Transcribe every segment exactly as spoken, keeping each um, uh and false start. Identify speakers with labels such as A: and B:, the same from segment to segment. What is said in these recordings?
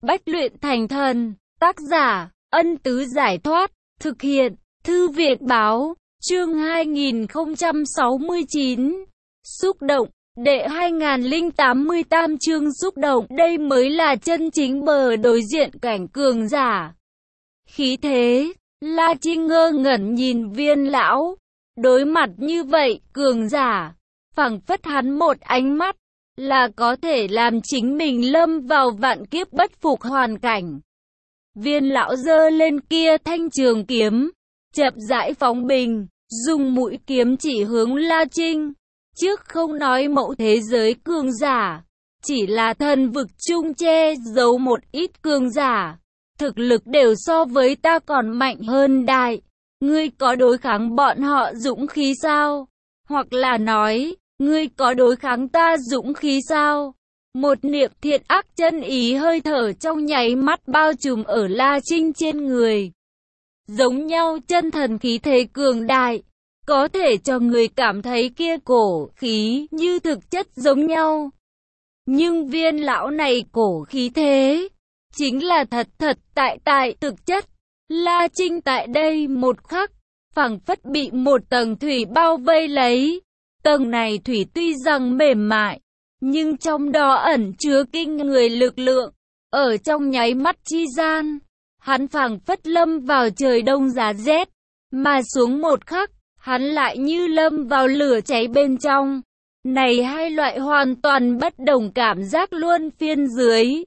A: Bách luyện thành thần. Tác giả, Ân Tứ Giải Thoát. Thực hiện, Thư Việt Báo. Chương hai nghìn không trăm sáu mươi chín. Xúc động. Đệ hai nghìn tám mươi tám chương xúc động. Đây mới là chân chính bờ đối diện cảnh cường giả. Khí thế. La Trinh ngơ ngẩn nhìn Viên lão. Đối mặt như vậy, cường giả, phảng phất hắn một ánh mắt, là có thể làm chính mình lâm vào vạn kiếp bất phục hoàn cảnh. Viên lão giơ lên kia thanh trường kiếm, chậm rãi phóng bình, dùng mũi kiếm chỉ hướng La Trinh. Trước không nói mẫu thế giới cường giả, chỉ là thần vực chung che giấu một ít cường giả, thực lực đều so với ta còn mạnh hơn đại. Ngươi có đối kháng bọn họ dũng khí sao? Hoặc là nói, ngươi có đối kháng ta dũng khí sao? Một niệm thiện ác chân ý hơi thở trong nháy mắt bao trùm ở La Trinh trên người. Giống nhau chân thần khí thế cường đại, có thể cho người cảm thấy kia cổ khí như thực chất giống nhau. Nhưng Viên lão này cổ khí thế, chính là thật thật tại tại thực chất. La Trinh tại đây một khắc, phảng phất bị một tầng thủy bao vây lấy. Tầng này thủy tuy rằng mềm mại, nhưng trong đó ẩn chứa kinh người lực lượng. Ở trong nháy mắt chi gian, hắn phảng phất lâm vào trời đông giá rét, mà xuống một khắc, hắn lại như lâm vào lửa cháy bên trong. Này hai loại hoàn toàn bất đồng cảm giác luân phiên dưới,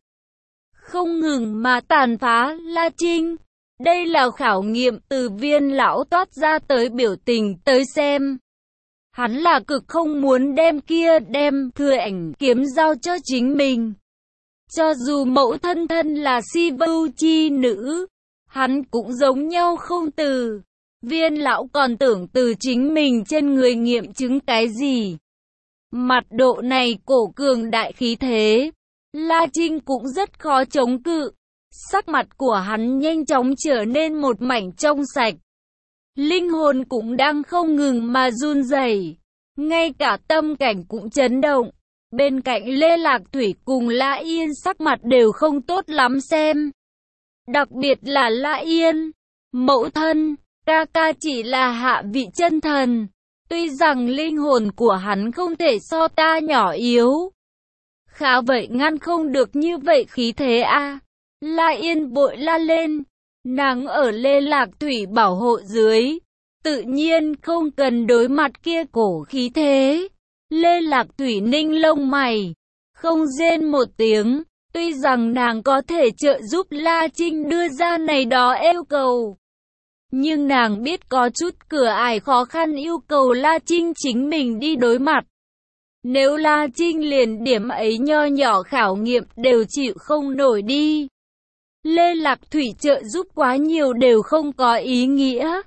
A: không ngừng mà tàn phá La Trinh. Đây là khảo nghiệm từ Viên lão toát ra tới biểu tình tới xem. Hắn là cực không muốn đem kia đem thừa ảnh kiếm giao cho chính mình. Cho dù mẫu thân thân là si vưu chi nữ, hắn cũng giống nhau không từ. Viên lão còn tưởng từ chính mình trên người nghiệm chứng cái gì. Mặt độ này cổ cường đại khí thế, La Trinh cũng rất khó chống cự. Sắc mặt của hắn nhanh chóng trở nên một mảnh trong sạch. Linh hồn cũng đang không ngừng mà run rẩy, ngay cả tâm cảnh cũng chấn động. Bên cạnh Lê Lạc Thủy cùng La Yên sắc mặt đều không tốt lắm xem. Đặc biệt là La Yên, mẫu thân, ca ca chỉ là hạ vị chân thần. Tuy rằng linh hồn của hắn không thể so ta nhỏ yếu, khá vậy ngăn không được như vậy khí thế a. À. La Yên bội la lên, nàng ở Lê Lạc Thủy bảo hộ dưới, tự nhiên không cần đối mặt kia cổ khí thế. Lê Lạc Thủy ninh lông mày, không rên một tiếng, tuy rằng nàng có thể trợ giúp La Trinh đưa ra này đó yêu cầu, nhưng nàng biết có chút cửa ải khó khăn yêu cầu La Trinh chính mình đi đối mặt. Nếu La Trinh liền điểm ấy nho nhỏ khảo nghiệm đều chịu không nổi đi, Lê Lạc Thủy trợ giúp quá nhiều đều không có ý nghĩa.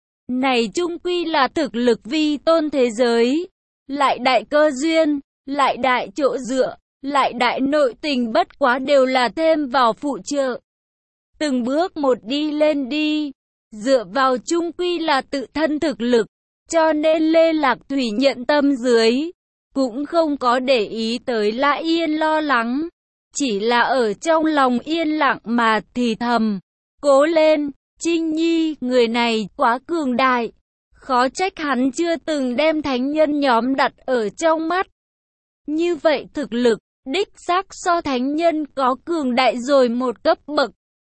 A: Này chung quy là thực lực vi tôn thế giới, lại đại cơ duyên, lại đại chỗ dựa, lại đại nội tình, bất quá đều là thêm vào phụ trợ. Từng bước một đi lên đi, dựa vào chung quy là tự thân thực lực, cho nên Lê Lạc Thủy nhận tâm dưới, cũng không có để ý tới La Yên lo lắng. Chỉ là ở trong lòng yên lặng mà thì thầm, cố lên, Trinh Nhi, người này quá cường đại, khó trách hắn chưa từng đem thánh nhân nhóm đặt ở trong mắt. Như vậy thực lực, đích xác so thánh nhân có cường đại rồi một cấp bậc.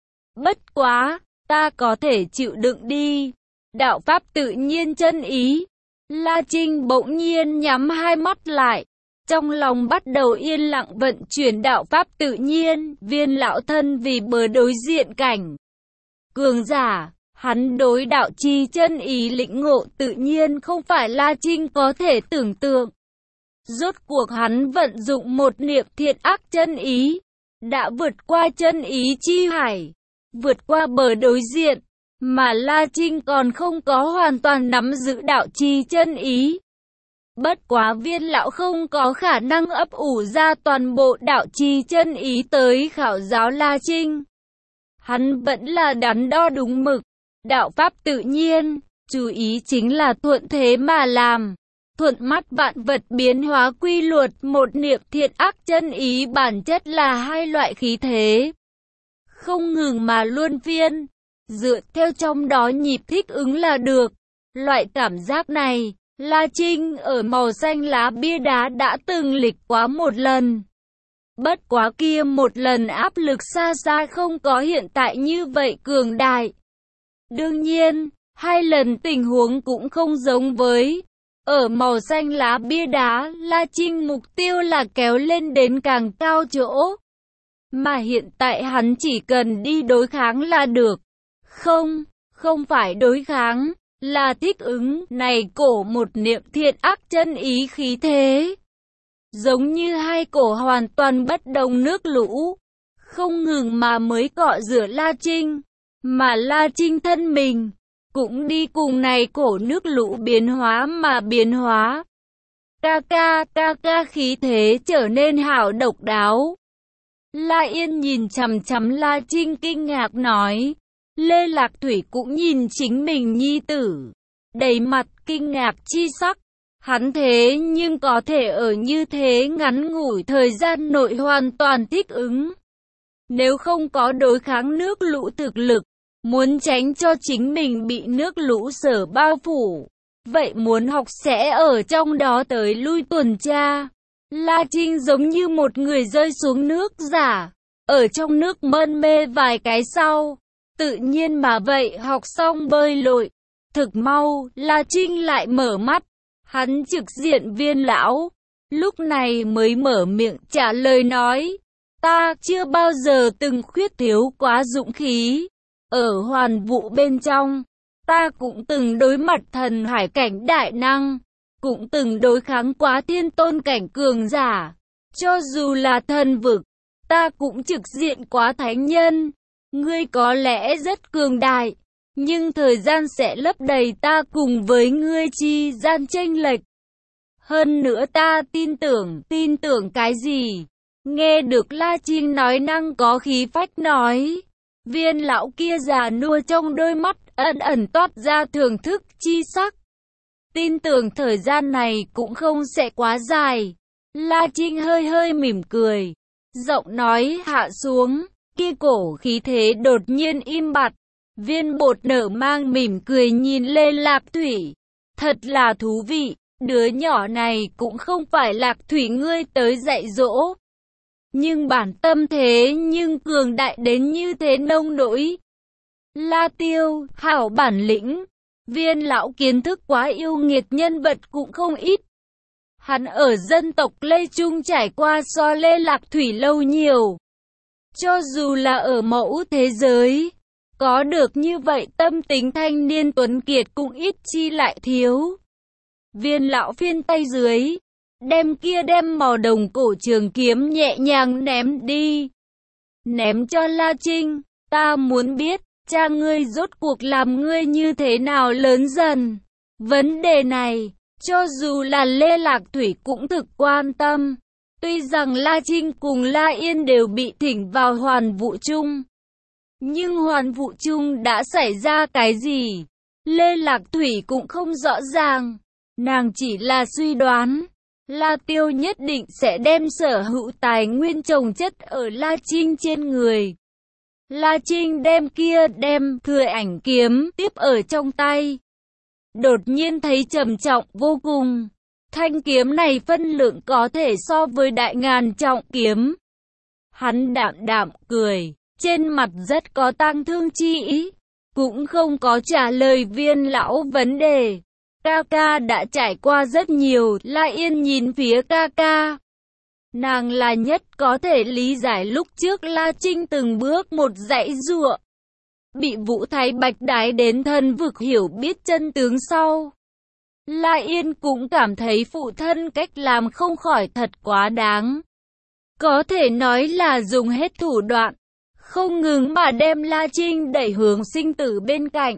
A: Bất quá, ta có thể chịu đựng đi. Đạo pháp tự nhiên chân ý. La Trinh bỗng nhiên nhắm hai mắt lại. Trong lòng bắt đầu yên lặng vận chuyển đạo pháp tự nhiên. Viên lão thân vì bờ đối diện cảnh cường giả, hắn đối đạo chi chân ý lĩnh ngộ tự nhiên không phải La Trinh có thể tưởng tượng. Rốt cuộc hắn vận dụng một niệm thiện ác chân ý, đã vượt qua chân ý chi hải, vượt qua bờ đối diện, mà La Trinh còn không có hoàn toàn nắm giữ đạo chi chân ý. Bất quá Viên lão không có khả năng ấp ủ ra toàn bộ đạo chi chân ý tới khảo giáo La Trinh. Hắn vẫn là đắn đo đúng mực, đạo pháp tự nhiên, chú ý chính là thuận thế mà làm, thuận mắt vạn vật biến hóa quy luật. Một niệm thiện ác chân ý bản chất là hai loại khí thế, không ngừng mà luân phiên, dựa theo trong đó nhịp thích ứng là được. Loại cảm giác này, La Trinh ở màu xanh lá bia đá đã từng lịch quá một lần. Bất quá kia một lần áp lực xa xa không có hiện tại như vậy cường đại. Đương nhiên, hai lần tình huống cũng không giống với. Ở màu xanh lá bia đá, La Trinh mục tiêu là kéo lên đến càng cao chỗ. Mà hiện tại hắn chỉ cần đi đối kháng là được. Không, không phải đối kháng, là thích ứng. Này cổ một niệm thiện ác chân ý khí thế. Giống như hai cổ hoàn toàn bất đồng nước lũ. Không ngừng mà mới cọ rửa La Trinh. Mà La Trinh thân mình cũng đi cùng này cổ nước lũ biến hóa mà biến hóa. Ca ca, ca ca khí thế trở nên hảo độc đáo. La Yên nhìn chằm chằm La Trinh kinh ngạc nói. Lê Lạc Thủy cũng nhìn chính mình nhi tử, đầy mặt kinh ngạc chi sắc. Hắn thế nhưng có thể ở như thế ngắn ngủi thời gian nội hoàn toàn thích ứng. Nếu không có đối kháng nước lũ thực lực, muốn tránh cho chính mình bị nước lũ sở bao phủ, vậy muốn học sẽ ở trong đó tới lui tuần tra. La Trinh giống như một người rơi xuống nước giả, ở trong nước mân mê vài cái sau, tự nhiên mà vậy học xong bơi lội. Thực mau, La Trinh lại mở mắt, hắn trực diện Viên lão, lúc này mới mở miệng trả lời nói, ta chưa bao giờ từng khuyết thiếu quá dũng khí. Ở hoàn vũ bên trong, ta cũng từng đối mặt thần hải cảnh đại năng, cũng từng đối kháng quá thiên tôn cảnh cường giả. Cho dù là thần vực, ta cũng trực diện quá thánh nhân. Ngươi có lẽ rất cường đại, nhưng thời gian sẽ lấp đầy ta cùng với ngươi chi gian chênh lệch. Hơn nữa ta tin tưởng, tin tưởng cái gì? Nghe được La Trinh nói năng có khí phách nói. Viên lão kia già nua trong đôi mắt ẩn ẩn toát ra thưởng thức chi sắc. Tin tưởng thời gian này cũng không sẽ quá dài. La Trinh hơi hơi mỉm cười, giọng nói hạ xuống, kia cổ khí thế đột nhiên im bặt. Viên bột nở mang mỉm cười nhìn Lê Lạc Thủy. Thật là thú vị, đứa nhỏ này cũng không phải Lạc Thủy ngươi tới dạy dỗ. Nhưng bản tâm thế nhưng cường đại đến như thế nông nỗi. La Tiêu, hảo bản lĩnh. Viên lão kiến thức quá yêu nghiệt nhân vật cũng không ít. Hắn ở dân tộc Lê Trung trải qua so Lê Lạc Thủy lâu nhiều. Cho dù là ở mẫu thế giới, có được như vậy tâm tính thanh niên tuấn kiệt cũng ít chi lại thiếu. Viên lão phiên tay dưới, đem kia đem màu đồng cổ trường kiếm nhẹ nhàng ném đi. Ném cho La Trinh, ta muốn biết, cha ngươi rốt cuộc làm ngươi như thế nào lớn dần. Vấn đề này, cho dù là Lê Lạc Thủy cũng thực quan tâm. Tuy rằng La Trinh cùng La Yên đều bị thỉnh vào hoàn vũ chung. Nhưng hoàn vũ chung đã xảy ra cái gì? Lê Lạc Thủy cũng không rõ ràng. Nàng chỉ là suy đoán. La Tiêu nhất định sẽ đem sở hữu tài nguyên trồng chất ở La Trinh trên người. La Trinh đem kia đem thừa ảnh kiếm tiếp ở trong tay. Đột nhiên thấy trầm trọng vô cùng. Thanh kiếm này phân lượng có thể so với đại ngàn trọng kiếm. Hắn đạm đạm cười, trên mặt rất có tang thương chi ý, cũng không có trả lời Viên lão vấn đề. Ca ca đã trải qua rất nhiều. La Yên nhìn phía ca ca. Nàng là nhất có thể lý giải lúc trước La Trinh từng bước một dãy giụa, bị Vũ Thái Bạch đái đến thân vực hiểu biết chân tướng sau. La Yên cũng cảm thấy phụ thân cách làm không khỏi thật quá đáng. Có thể nói là dùng hết thủ đoạn, không ngừng mà đem La Trinh đẩy hướng sinh tử bên cạnh.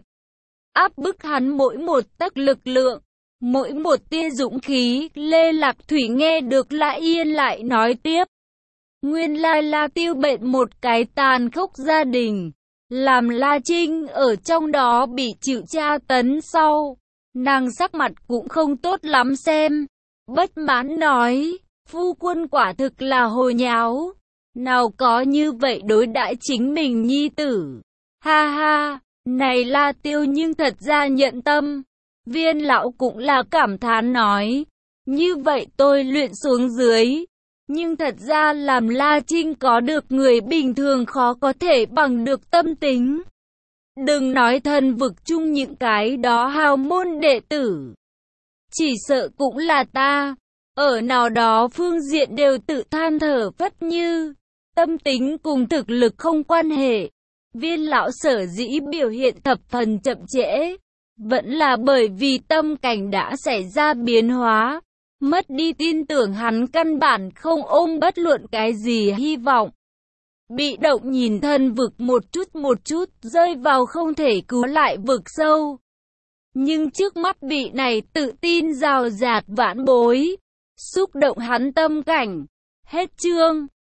A: Áp bức hắn mỗi một tấc lực lượng, mỗi một tia dũng khí. Lê Lạc Thủy nghe được La Yên lại nói tiếp. Nguyên lai La Tiêu bệnh một cái tàn khốc gia đình, làm La Trinh ở trong đó bị chịu tra tấn sau. Nàng sắc mặt cũng không tốt lắm xem. Bất mãn nói, phu quân quả thực là hồ nháo. nào có như vậy đối đãi chính mình nhi tử. Ha ha, này La Tiêu nhưng thật ra nhận tâm. Viên lão cũng là cảm thán nói, như vậy tôi luyện xuống dưới. Nhưng thật ra làm La Trinh có được người bình thường khó có thể bằng được tâm tính. Đừng nói thần vực chung những cái đó hào môn đệ tử. Chỉ sợ cũng là ta, ở nào đó phương diện đều tự than thở phất như, tâm tính cùng thực lực không quan hệ. Viên lão sở dĩ biểu hiện thập phần chậm trễ, vẫn là bởi vì tâm cảnh đã xảy ra biến hóa, mất đi tin tưởng hắn căn bản không ôm bất luận cái gì hy vọng. Bị động nhìn thân vực một chút một chút, rơi vào không thể cứu lại vực sâu. Nhưng trước mắt bị này tự tin rào rạt vãn bối, xúc động hắn tâm cảnh. Hết chương.